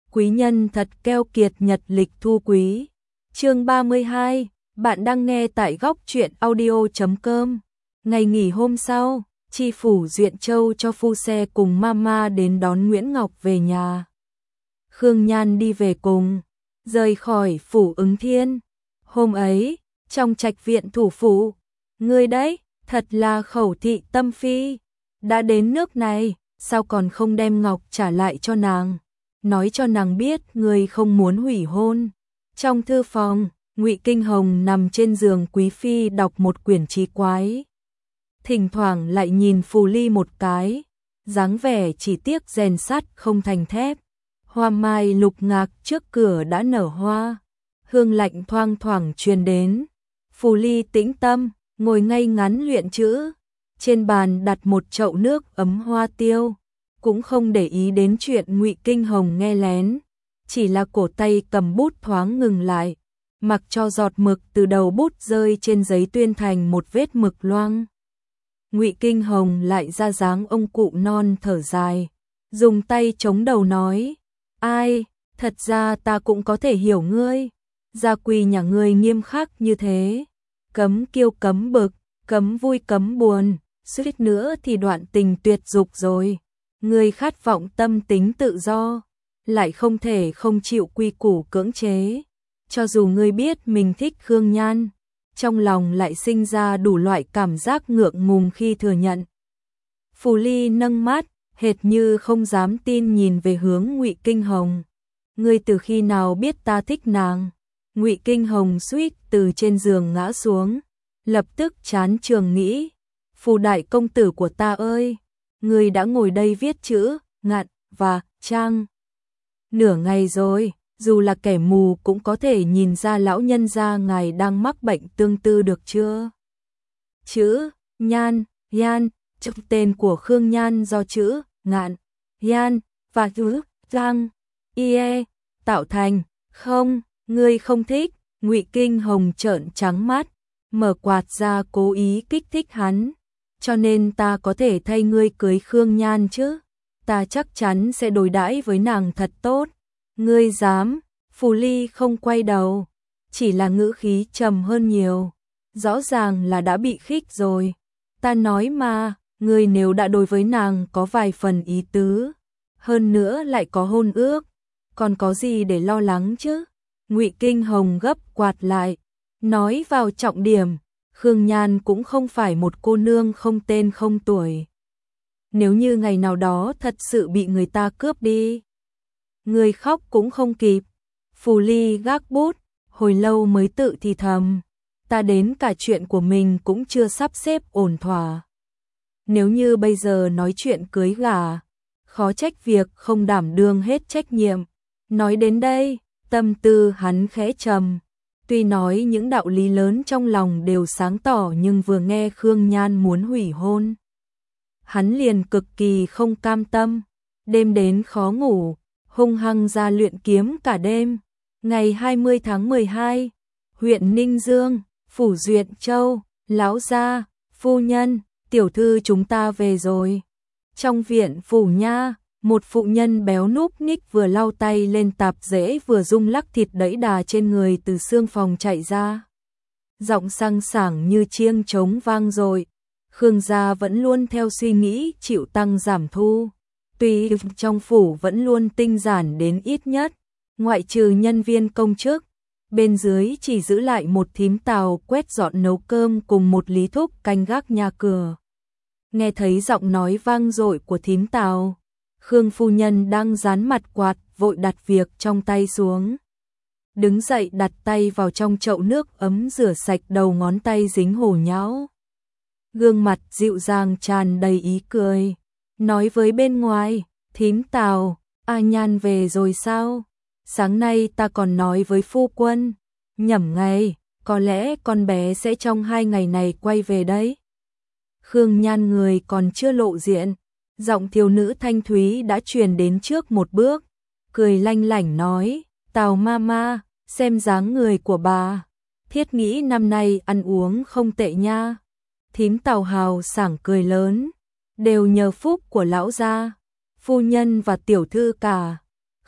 Quý nhân thật keo kiệt, nhật lịch thu quý. Chương 32, bạn đang nghe tại góc truyện audio.com. Ngày nghỉ hôm sau, tri phủ Duyện Châu cho phu xe cùng mama đến đón Nguyễn Ngọc về nhà. Khương Nhan đi về cùng, rời khỏi phủ Ứng Thiên. Hôm ấy, trong trạch viện thủ phủ, người đấy, thật là khẩu thị tâm phi. Đã đến nước này, sao còn không đem Ngọc trả lại cho nàng? Nói cho nàng biết người không muốn hủy hôn. Trong thư phòng, Ngụy Kinh Hồng nằm trên giường quý phi đọc một quyển trí quái. Thỉnh thoảng lại nhìn Phù Ly một cái, dáng vẻ chỉ tiếc rèn sắt không thành thép. Hoa mai lục ngạc trước cửa đã nở hoa, hương lạnh thoang thoảng truyền đến. Phù Ly tĩnh tâm, ngồi ngay ngắn luyện chữ. Trên bàn đặt một chậu nước ấm hoa tiêu, cũng không để ý đến chuyện Ngụy Kinh Hồng nghe lén, chỉ là cổ tay cầm bút thoáng ngừng lại, mặc cho giọt mực từ đầu bút rơi trên giấy tuyên thành một vết mực loang. Ngụy Kinh Hồng lại ra dáng ông cụ non thở dài, dùng tay chống đầu nói: "Ai, thật ra ta cũng có thể hiểu ngươi, gia quy nhà ngươi nghiêm khắc như thế, cấm kiêu cấm bực, cấm vui cấm buồn, suýt nữa thì đoạn tình tuyệt dục rồi. Ngươi khát vọng tâm tính tự do, lại không thể không chịu quy củ cưỡng chế. Cho dù ngươi biết mình thích Khương Nhan, trong lòng lại sinh ra đủ loại cảm giác ngượng ngùng khi thừa nhận." Phù Ly nâng mắt, hệt như không dám tin nhìn về hướng Ngụy Kinh Hồng. "Ngươi từ khi nào biết ta thích nàng?" Ngụy Kinh Hồng suýt từ trên giường ngã xuống, lập tức chán trường nghĩ: "Phù đại công tử của ta ơi, ngươi đã ngồi đây viết chữ, ngạn và trang nửa ngày rồi, dù là kẻ mù cũng có thể nhìn ra lão nhân gia ngài đang mắc bệnh tương tư được chưa?" Chữ Nhan, Yan, trong tên của Khương Nhan do chữ ngạn, Yan và chữ Giang, Ie tạo thành. "Không, ngươi không thích." Ngụy Kinh Hồng trợn trắng mắt, mở quạt ra cố ý kích thích hắn. "Cho nên ta có thể thay ngươi cưới Khương Nhan chứ? Ta chắc chắn sẽ đối đãi với nàng thật tốt." "Ngươi dám?" Phù Ly không quay đầu, chỉ là ngữ khí trầm hơn nhiều. "Rõ ràng là đã bị khích rồi. Ta nói mà, ngươi nếu đã đối với nàng có vài phần ý tứ, hơn nữa lại có hôn ước, còn có gì để lo lắng chứ?" Ngụy Kinh Hồng gấp quạt lại, nói vào trọng điểm: "Khương Nhan cũng không phải một cô nương không tên không tuổi. Nếu như ngày nào đó thật sự bị người ta cướp đi, người khóc cũng không kịp." Phù Ly gác bút, hồi lâu mới tự thì thầm: "Ta đến cả chuyện của mình cũng chưa sắp xếp ổn thỏa. Nếu như bây giờ nói chuyện cưới gả, khó trách việc không đảm đương hết trách nhiệm." Nói đến đây, tâm tư hắn khẽ trầm. Tuy nói những đạo lý lớn trong lòng đều sáng tỏ, nhưng vừa nghe Khương Nhan muốn hủy hôn, hắn liền cực kỳ không cam tâm. Đêm đến khó ngủ, hung hăng ra luyện kiếm cả đêm. Ngày 20 tháng 12, huyện Ninh Dương, phủ Duyện Châu: "Lão gia, phu nhân, tiểu thư chúng ta về rồi." Trong viện phủ nha, một phụ nhân béo núp ních vừa lau tay lên tạp dễ vừa rung lắc thịt đẫy đà trên người từ xương phòng chạy ra. Giọng sang sảng như chiêng trống vang dội. Khương gia vẫn luôn theo suy nghĩ chịu tăng giảm thu. Tuy trong phủ vẫn luôn tinh giản đến ít nhất, ngoại trừ nhân viên công chức, bên dưới chỉ giữ lại một thím Tào quét dọn nấu cơm cùng một lý thúc canh gác nhà cửa. Nghe thấy giọng nói vang dội của thím Tào, Khương phu nhân đang dán mặt quạt vội đặt việc trong tay xuống. Đứng dậy đặt tay vào trong chậu nước ấm rửa sạch đầu ngón tay dính hổ nhão. Gương mặt dịu dàng tràn đầy ý cười, nói với bên ngoài: "Thím Tào, A Nhan về rồi sao? Sáng nay ta còn nói với phu quân, nhẩm ngày, có lẽ con bé sẽ trong 2 ngày này quay về đấy." Khương Nhan người còn chưa lộ diện, giọng thiếu nữ thanh thúy đã truyền đến trước một bước, cười lanh lảnh nói: "Tào mama, xem dáng người của bà, thiết nghĩ năm nay ăn uống không tệ nha." Thím Tào hào sảng cười lớn: "Đều nhờ phúc của lão gia, phu nhân và tiểu thư cả."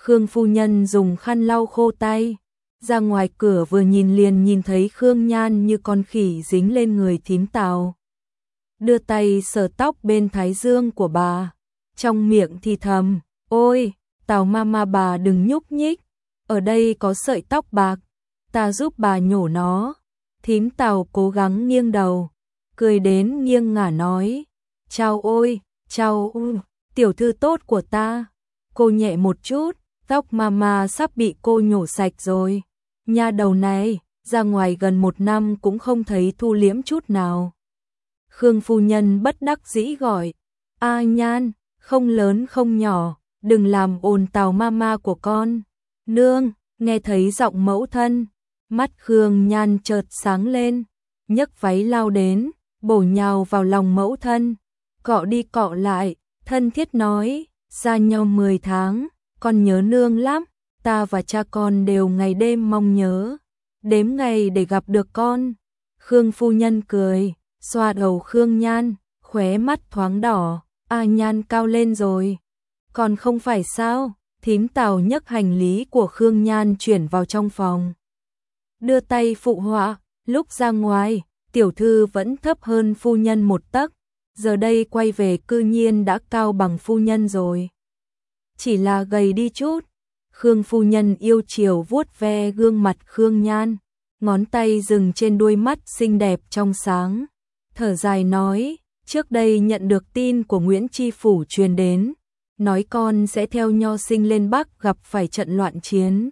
Khương phu nhân dùng khăn lau khô tay, ra ngoài cửa vừa nhìn liền nhìn thấy Khương Nhan như con khỉ dính lên người thím Tào. Đưa tay sờ tóc bên thái dương của bà, trong miệng thì thầm, ôi, Tào mama bà đừng nhúc nhích, ở đây có sợi tóc bạc, ta giúp bà nhổ nó. Thím Tào cố gắng nghiêng đầu, cười đến nghiêng ngả nói, chào ôi, chào tiểu thư tốt của ta. Cô nhẹ một chút, tóc mama sắp bị cô nhổ sạch rồi. Nha đầu này, ra ngoài gần 1 năm cũng không thấy thu liễm chút nào. Khương phu nhân bất đắc dĩ gọi, A Nhan, không lớn không nhỏ, đừng làm ồn Tào mama của con. Nương, nghe thấy giọng mẫu thân, mắt Khương Nhan chợt sáng lên, nhấc váy lao đến, bổ nhào vào lòng mẫu thân, cọ đi cọ lại, thân thiết nói, xa nhau 10 tháng, con nhớ nương lắm, ta và cha con đều ngày đêm mong nhớ, đếm ngày để gặp được con. Khương phu nhân cười, xoa đầu Khương Nhan, khóe mắt thoáng đỏ, A Nhan cao lên rồi. Còn không phải sao? Thím Tào nhấc hành lý của Khương Nhan chuyển vào trong phòng, đưa tay phụ họa, lúc ra ngoài, tiểu thư vẫn thấp hơn phu nhân 1 tấc, giờ đây quay về cư nhiên đã cao bằng phu nhân rồi. Chỉ là gầy đi chút. Khương phu nhân yêu chiều vuốt ve gương mặt Khương Nhan, ngón tay dừng trên đuôi mắt xinh đẹp trong sáng, thở dài nói, trước đây nhận được tin của Nguyễn Tri Phủ truyền đến, nói con sẽ theo Nho Sinh lên Bắc gặp phải trận loạn chiến.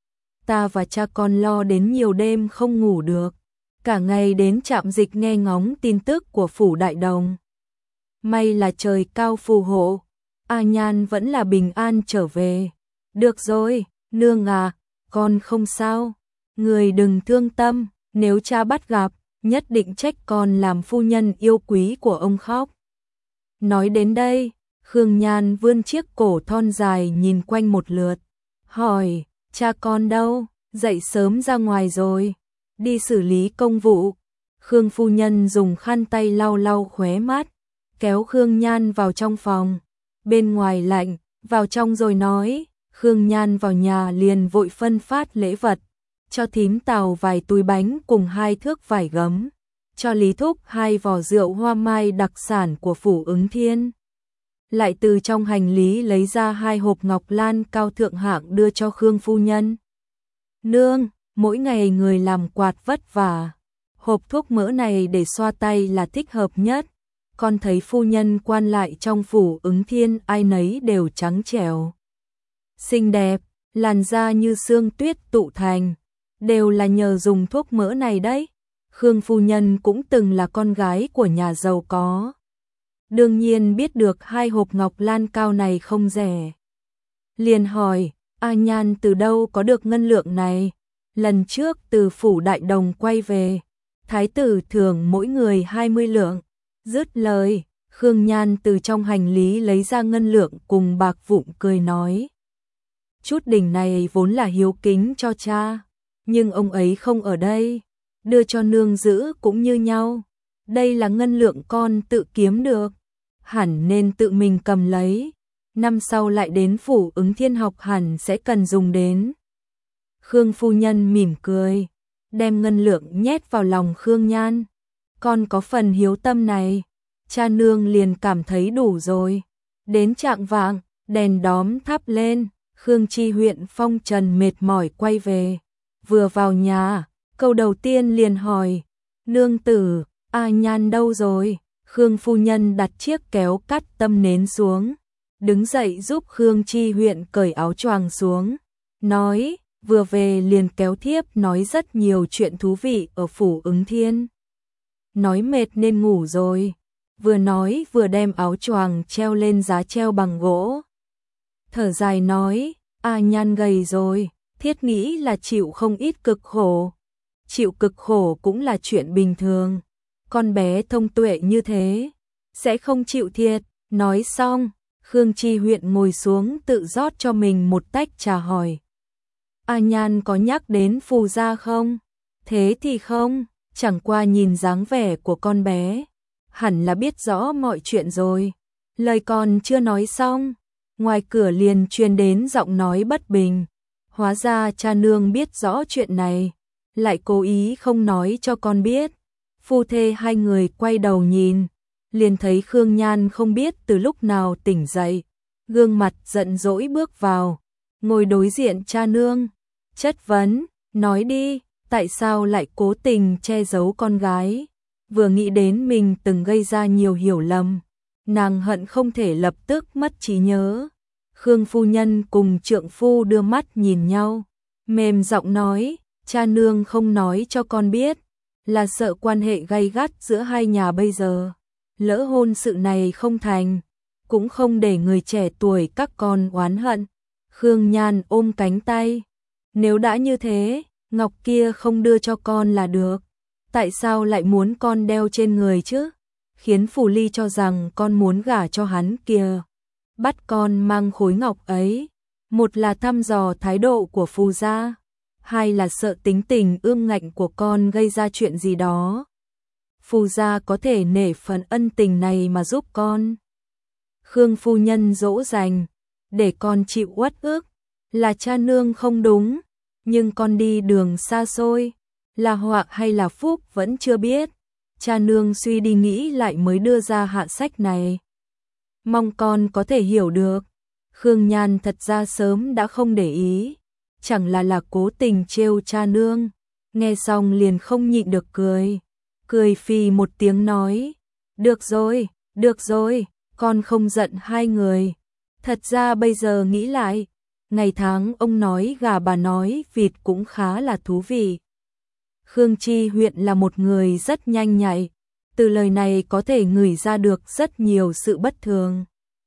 Ta và cha con lo đến nhiều đêm không ngủ được, cả ngày đến trạm dịch nghe ngóng tin tức của Phủ Đại Đồng. May là trời cao phù hộ, A Nhan vẫn là bình an trở về. Được rồi, nương à, con không sao, người đừng thương tâm, nếu cha bắt gặp, nhất định trách con làm phu nhân yêu quý của ông khóc. Nói đến đây, Khương Nhan vươn chiếc cổ thon dài nhìn quanh một lượt, hỏi, cha con đâu, dậy sớm ra ngoài rồi, đi xử lý công vụ. Khương phu nhân dùng khăn tay lau lau khóe mắt, kéo Khương Nhan vào trong phòng, bên ngoài lạnh, vào trong rồi nói. Khương Nhan vào nhà liền vội phân phát lễ vật, cho thím Tào vài túi bánh cùng 2 thước vải gấm, cho Lý Thúc 2 vò rượu hoa mai đặc sản của Phủ Ứng Thiên. Lại từ trong hành lý lấy ra 2 hộp ngọc lan cao thượng hạng đưa cho Khương phu nhân. Nương, mỗi ngày người làm quạt vất vả, hộp thuốc mỡ này để xoa tay là thích hợp nhất. Con thấy phu nhân quan lại trong Phủ Ứng Thiên ai nấy đều trắng trẻo, xinh đẹp, làn da như sương tuyết tụ thành, đều là nhờ dùng thuốc mỡ này đấy. Khương phu nhân cũng từng là con gái của nhà giàu có, đương nhiên biết được 2 hộp ngọc lan cao này không rẻ. Liền hỏi, A Nhan từ đâu có được ngân lượng này? Lần trước từ Phủ Đại Đồng quay về, thái tử thưởng mỗi người 20 lượng. Dứt lời, Khương Nhan từ trong hành lý lấy ra ngân lượng cùng bạc vụn cười nói. Chút đỉnh này vốn là hiếu kính cho cha, nhưng ông ấy không ở đây, đưa cho nương giữ cũng như nhau. Đây là ngân lượng con tự kiếm được, hẳn nên tự mình cầm lấy, năm sau lại đến Phủ Ứng Thiên học hẳn sẽ cần dùng đến. Khương phu nhân mỉm cười, đem ngân lượng nhét vào lòng Khương Nhan. Con có phần hiếu tâm này, cha nương liền cảm thấy đủ rồi. Đến chạng vạng, đèn đóm thắp lên, Khương Tri huyện phong trần mệt mỏi quay về. Vừa vào nhà, câu đầu tiên liền hỏi, nương tử, A Nhan đâu rồi? Khương phu nhân đặt chiếc kéo cắt tâm nến xuống, đứng dậy giúp Khương Tri huyện cởi áo choàng xuống, nói, vừa về liền kéo thiếp nói rất nhiều chuyện thú vị ở Phủ Ứng Thiên. Nói mệt nên ngủ rồi, vừa nói vừa đem áo choàng treo lên giá treo bằng gỗ. Thở dài nói, A Nhan gầy rồi, thiết nghĩ là chịu không ít cực khổ. Chịu cực khổ cũng là chuyện bình thường, con bé thông tuệ như thế, sẽ không chịu thiệt. Nói xong, Khương Tri huyện ngồi xuống tự rót cho mình một tách trà hỏi. A Nhan có nhắc đến Phù gia không? Thế thì không, chẳng qua nhìn dáng vẻ của con bé, hẳn là biết rõ mọi chuyện rồi. Lời còn chưa nói xong, ngoài cửa liền truyền đến giọng nói bất bình. Hóa ra cha nương biết rõ chuyện này, lại cố ý không nói cho con biết. Phu thê hai người quay đầu nhìn, liền thấy Khương Nhan không biết từ lúc nào tỉnh dậy, gương mặt giận dỗi bước vào, ngồi đối diện cha nương, chất vấn, nói đi, tại sao lại cố tình che giấu con gái? Vừa nghĩ đến mình từng gây ra nhiều hiểu lầm, nàng hận không thể lập tức mất trí nhớ. Khương phu nhân cùng trượng phu đưa mắt nhìn nhau, mềm giọng nói, cha nương không nói cho con biết, là sợ quan hệ gay gắt giữa hai nhà bây giờ, lỡ hôn sự này không thành, cũng không để người trẻ tuổi các con oán hận. Khương Nhan ôm cánh tay, nếu đã như thế, ngọc kia không đưa cho con là được, tại sao lại muốn con đeo trên người chứ? Khiến Phù Ly cho rằng con muốn gả cho hắn kìa. Bắt con mang khối ngọc ấy, một là thăm dò thái độ của Phù gia, hai là sợ tính tình ương ngạnh của con gây ra chuyện gì đó. Phù gia có thể nể phần ân tình này mà giúp con. Khương phu nhân dỗ dành, để con chịu uất ức, là cha nương không đúng, nhưng con đi đường xa xôi, là họa hay là phúc vẫn chưa biết. Cha nương suy đi nghĩ lại mới đưa ra hạ sách này. Mong con có thể hiểu được. Khương Nhan thật ra sớm đã không để ý, chẳng là cố tình trêu cha nương. Nghe xong liền không nhịn được cười. Cười phì một tiếng nói, được rồi, con không giận hai người. Thật ra bây giờ nghĩ lại, ngày tháng ông nói gà bà nói vịt cũng khá là thú vị. Khương Chi Huyện là một người rất nhanh nhạy, từ lời này có thể ngửi ra được rất nhiều sự bất thường.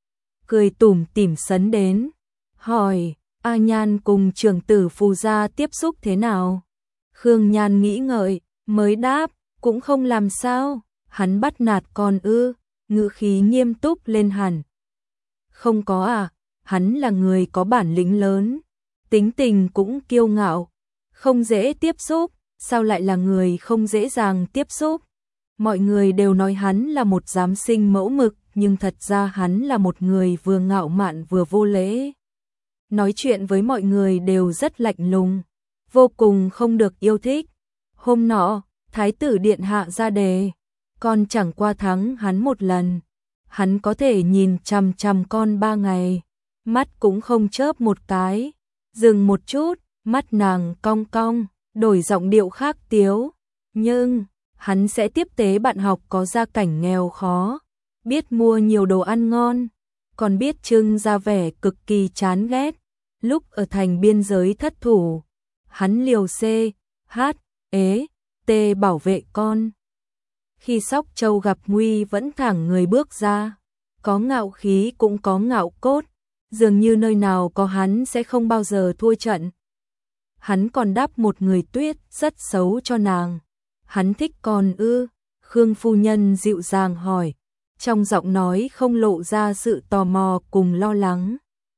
Cười tủm tỉm sấn đến, hỏi, A Nhan cùng trưởng tử Phù gia tiếp xúc thế nào? Khương Nhan nghĩ ngợi, mới đáp, cũng không làm sao, hắn bắt nạt con ư? Ngữ khí nghiêm túc lên hẳn. Không có à, hắn là người có bản lĩnh lớn, tính tình cũng kiêu ngạo, không dễ tiếp xúc. Sao lại là người không dễ dàng tiếp xúc? Mọi người đều nói hắn là một giám sinh mẫu mực, nhưng thật ra hắn là một người vừa ngạo mạn vừa vô lễ. Nói chuyện với mọi người đều rất lạnh lùng, vô cùng không được yêu thích. Hôm nọ, Thái tử điện hạ ra đề, con chẳng qua thắng hắn một lần. Hắn có thể nhìn chằm chằm con 3 ngày, mắt cũng không chớp một cái. Dừng một chút, mắt nàng cong cong, đổi giọng điệu khác tiếu, nhưng hắn sẽ tiếp tế bạn học có gia cảnh nghèo khó, biết mua nhiều đồ ăn ngon, còn biết trưng ra vẻ cực kỳ chán ghét. Lúc ở thành biên giới thất thủ, hắn liều C, H, ế, T bảo vệ con. Khi Sóc Châu gặp nguy vẫn thẳng người bước ra, có ngạo khí cũng có ngạo cốt, dường như nơi nào có hắn sẽ không bao giờ thua trận. Hắn còn đáp một người tuyết rất xấu cho nàng. Hắn thích con ư? Khương phu nhân dịu dàng hỏi, trong giọng nói không lộ ra sự tò mò cùng lo lắng.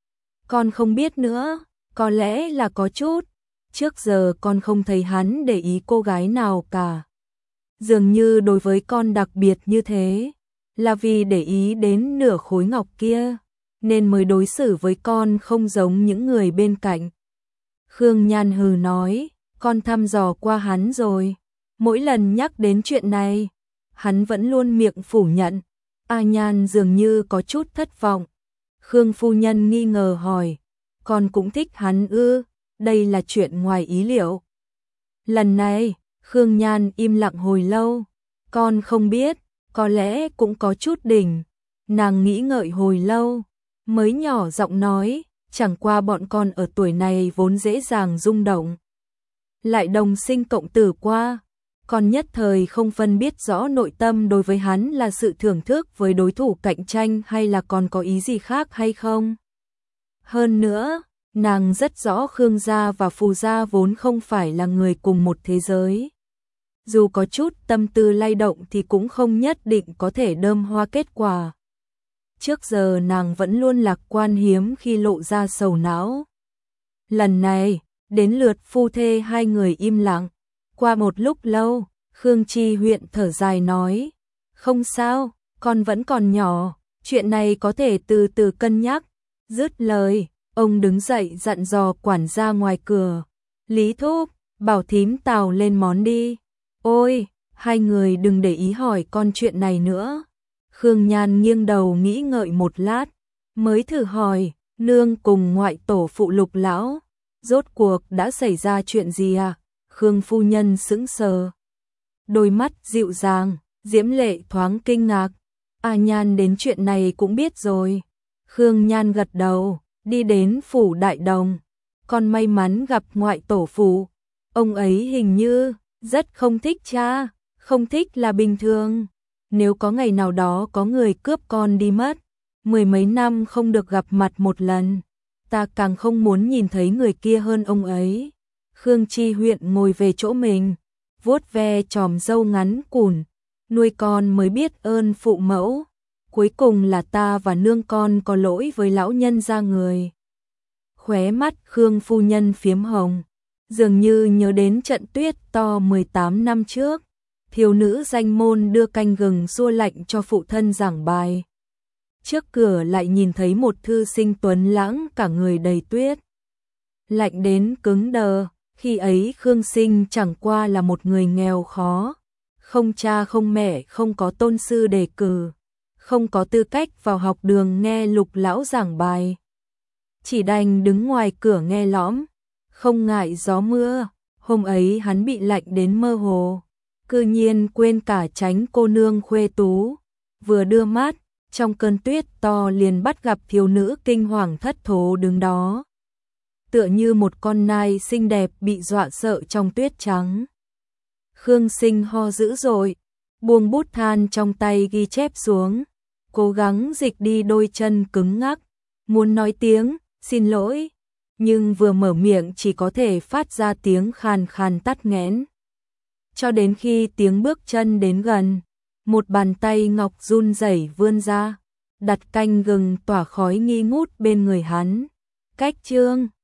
Con không biết nữa, có lẽ là có chút. Trước giờ con không thấy hắn để ý cô gái nào cả. Dường như đối với con đặc biệt như thế, là vì để ý đến nửa khối ngọc kia, nên mới đối xử với con không giống những người bên cạnh. Khương Nhan hừ nói, con thăm dò qua hắn rồi. Mỗi lần nhắc đến chuyện này, hắn vẫn luôn miệng phủ nhận. A Nhan dường như có chút thất vọng. Khương phu nhân nghi ngờ hỏi, con cũng thích hắn ư? Đây là chuyện ngoài ý liệu. Lần này, Khương Nhan im lặng hồi lâu. Con không biết, có lẽ cũng có chút đỉnh. Nàng nghĩ ngợi hồi lâu, mới nhỏ giọng nói, chẳng qua bọn con ở tuổi này vốn dễ dàng rung động. Lại đồng sinh cộng tử qua, con nhất thời không phân biết rõ nội tâm đối với hắn là sự thưởng thức với đối thủ cạnh tranh hay là còn có ý gì khác hay không. Hơn nữa, nàng rất rõ Khương gia và Phù gia vốn không phải là người cùng một thế giới. Dù có chút tâm tư lay động thì cũng không nhất định có thể đơm hoa kết quả. Trước giờ nàng vẫn luôn lạc quan hiếm khi lộ ra sầu não. Lần này, đến lượt phu thê hai người im lặng. Qua một lúc lâu, Khương Chi Huyện thở dài nói, không sao, con vẫn còn nhỏ, chuyện này có thể từ từ cân nhắc. Dứt lời, ông đứng dậy dặn dò quản gia ngoài cửa. Lý thúc, bảo thím tào lên món đi. Ôi, hai người đừng để ý hỏi con chuyện này nữa. Khương Nhan nghiêng đầu nghĩ ngợi một lát, mới thử hỏi, nương cùng ngoại tổ phụ Lục lão, rốt cuộc đã xảy ra chuyện gì à? Khương phu nhân sững sờ. Đôi mắt dịu dàng, diễm lệ thoáng kinh ngạc. À Nhan đến chuyện này cũng biết rồi. Khương Nhan gật đầu, đi đến phủ đại đồng. Con may mắn gặp ngoại tổ phụ. Ông ấy hình như rất không thích cha, không thích là bình thường. Nếu có ngày nào đó có người cướp con đi mất, 10 mấy năm không được gặp mặt một lần, ta càng không muốn nhìn thấy người kia hơn ông ấy. Khương Chi Huyện ngồi về chỗ mình, vuốt ve chòm râu ngắn cùn, nuôi con mới biết ơn phụ mẫu. Cuối cùng là ta và nương con có lỗi với lão nhân gia người. Khóe mắt Khương phu nhân phiếm hồng, dường như nhớ đến trận tuyết to 18 năm trước. Thiếu nữ danh môn đưa canh gừng xua lạnh cho phụ thân giảng bài. Trước cửa lại nhìn thấy một thư sinh tuấn lãng cả người đầy tuyết. Lạnh đến cứng đờ, khi ấy Khương Sinh chẳng qua là một người nghèo khó. Không cha không mẹ, không có tôn sư đề cử, không có tư cách vào học đường nghe Lục lão giảng bài. Chỉ đành đứng ngoài cửa nghe lõm, không ngại gió mưa. Hôm ấy hắn bị lạnh đến mơ hồ, cư nhiên quên cả tránh cô nương khuê tú. Vừa đưa mắt, trong cơn tuyết to liền bắt gặp thiếu nữ kinh hoàng thất thố đứng đó, tựa như một con nai xinh đẹp bị dọa sợ trong tuyết trắng. Khương Sinh ho dữ dội, buông bút than trong tay ghi chép xuống, cố gắng dịch đi đôi chân cứng ngắc, muốn nói tiếng xin lỗi, nhưng vừa mở miệng chỉ có thể phát ra tiếng khàn khàn tắc nghẽn. Cho đến khi tiếng bước chân đến gần, một bàn tay ngọc run rẩy vươn ra, đặt canh gừng tỏa khói nghi ngút bên người hắn. Cách chương